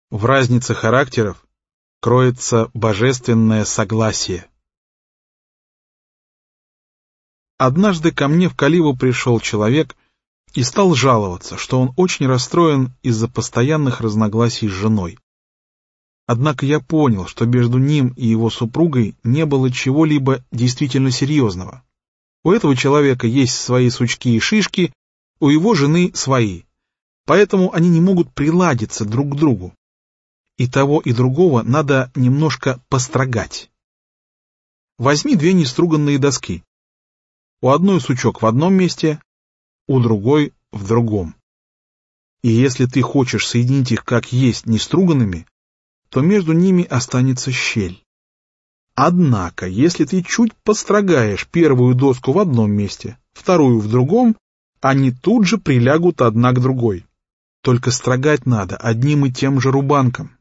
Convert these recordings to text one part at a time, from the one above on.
В разнице характеров кроется божественное согласие. Однажды ко мне в Каливу пришел человек и стал жаловаться, что он очень расстроен из-за постоянных разногласий с женой. Однако я понял, что между ним и его супругой не было чего-либо действительно серьезного. У этого человека есть свои сучки и шишки, у его жены свои, поэтому они не могут приладиться друг к другу. И того, и другого надо немножко построгать. Возьми две неструганные доски. У одной сучок в одном месте, у другой в другом. И если ты хочешь соединить их как есть неструганными, то между ними останется щель. Однако, если ты чуть построгаешь первую доску в одном месте, вторую в другом, они тут же прилягут одна к другой. Только строгать надо одним и тем же рубанком.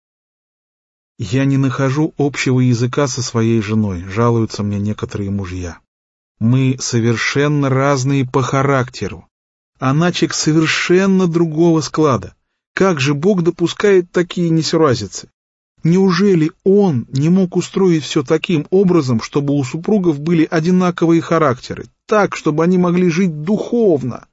Я не нахожу общего языка со своей женой, жалуются мне некоторые мужья. Мы совершенно разные по характеру. Она человек совершенно другого склада. Как же Бог допускает такие несуразицы? Неужели Он не мог устроить все таким образом, чтобы у супругов были одинаковые характеры, так, чтобы они могли жить духовно?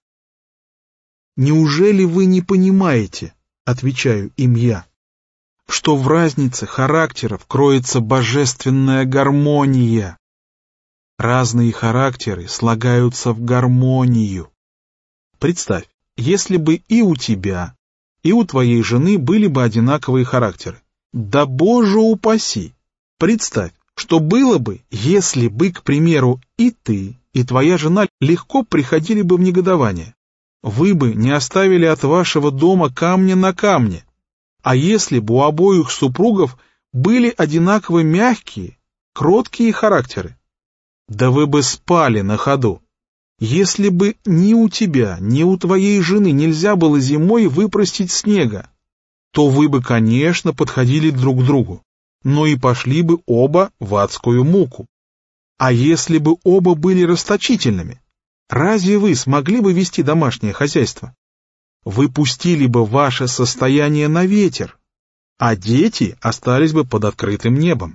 Неужели вы не понимаете, отвечаю им я, что в разнице характеров кроется божественная гармония? Разные характеры слагаются в гармонию. Представь, если бы и у тебя, и у твоей жены были бы одинаковые характеры. Да Боже упаси! Представь, что было бы, если бы, к примеру, и ты, и твоя жена легко приходили бы в негодование. Вы бы не оставили от вашего дома камня на камне. А если бы у обоих супругов были одинаково мягкие, кроткие характеры? Да вы бы спали на ходу. Если бы ни у тебя, ни у твоей жены нельзя было зимой выпростить снега, то вы бы, конечно, подходили друг к другу, но и пошли бы оба в адскую муку. А если бы оба были расточительными, разве вы смогли бы вести домашнее хозяйство? Вы пустили бы ваше состояние на ветер, а дети остались бы под открытым небом.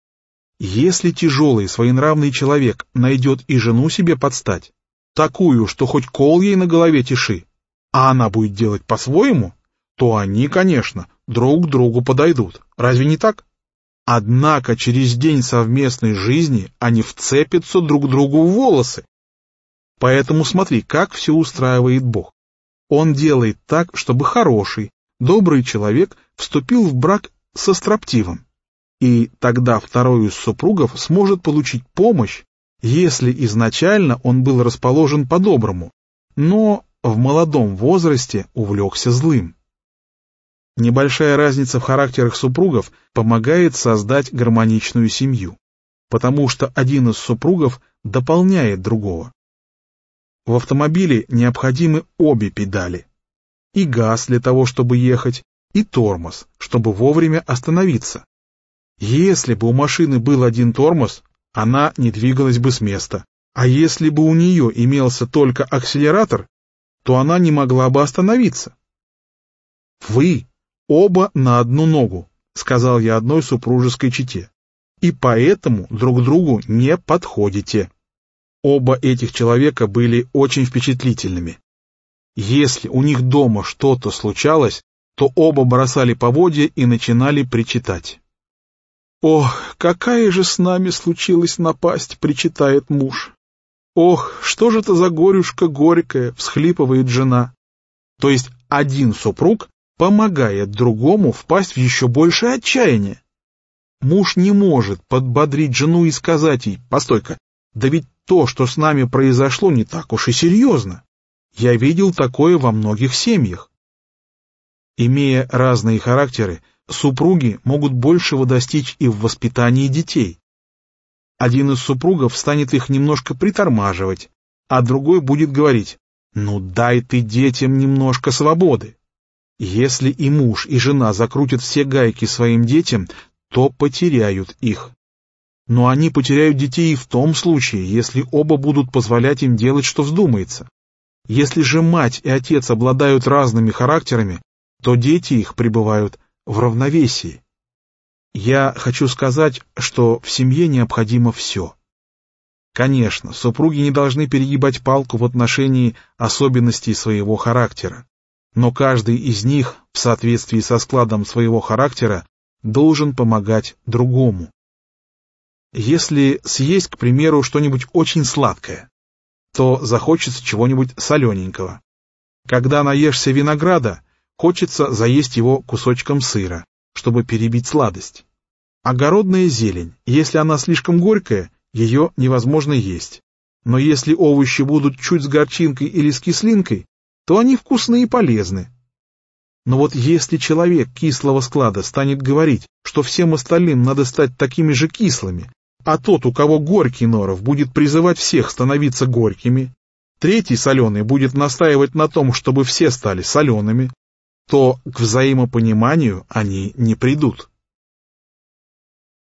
Если тяжелый своенравный человек найдет и жену себе подстать, такую, что хоть кол ей на голове тиши, а она будет делать по-своему, то они, конечно, друг к другу подойдут. Разве не так? Однако через день совместной жизни они вцепятся друг другу в волосы. Поэтому смотри, как все устраивает Бог. Он делает так, чтобы хороший, добрый человек вступил в брак со строптивым. И тогда второй из супругов сможет получить помощь, если изначально он был расположен по-доброму, но в молодом возрасте увлекся злым. Небольшая разница в характерах супругов помогает создать гармоничную семью, потому что один из супругов дополняет другого. В автомобиле необходимы обе педали. И газ для того, чтобы ехать, и тормоз, чтобы вовремя остановиться. Если бы у машины был один тормоз, она не двигалась бы с места. А если бы у нее имелся только акселератор, то она не могла бы остановиться. «Вы оба на одну ногу», — сказал я одной супружеской чете, «и поэтому друг другу не подходите». Оба этих человека были очень впечатлительными. Если у них дома что-то случалось, то оба бросали поводья и начинали причитать. «Ох, какая же с нами случилась напасть», — причитает муж. «Ох, что же это за горюшка горькая», — всхлипывает жена. То есть один супруг помогает другому впасть в еще большее отчаяние. Муж не может подбодрить жену и сказать ей: «Постой-ка, да ведь то, что с нами произошло, не так уж и серьезно. Я видел такое во многих семьях». Имея разные характеры, супруги могут большего достичь и в воспитании детей. Один из супругов станет их немножко притормаживать, а другой будет говорить: «Ну дай ты детям немножко свободы». Если и муж, и жена закрутят все гайки своим детям, то потеряют их. Но они потеряют детей и в том случае, если оба будут позволять им делать, что вздумается. Если же мать и отец обладают разными характерами, то дети их пребывают в равновесии. Я хочу сказать, что в семье необходимо все. Конечно, супруги не должны перегибать палку в отношении особенностей своего характера, но каждый из них, в соответствии со складом своего характера, должен помогать другому. Если съесть, к примеру, что-нибудь очень сладкое, то захочется чего-нибудь солененького. Когда наешься винограда, хочется заесть его кусочком сыра, чтобы перебить сладость. Огородная зелень, если она слишком горькая, ее невозможно есть. Но если овощи будут чуть с горчинкой или с кислинкой, то они вкусны и полезны. Но вот если человек кислого склада станет говорить, что всем остальным надо стать такими же кислыми, а тот, у кого горький норов, будет призывать всех становиться горькими, третий соленый будет настаивать на том, чтобы все стали солеными, то к взаимопониманию они не придут.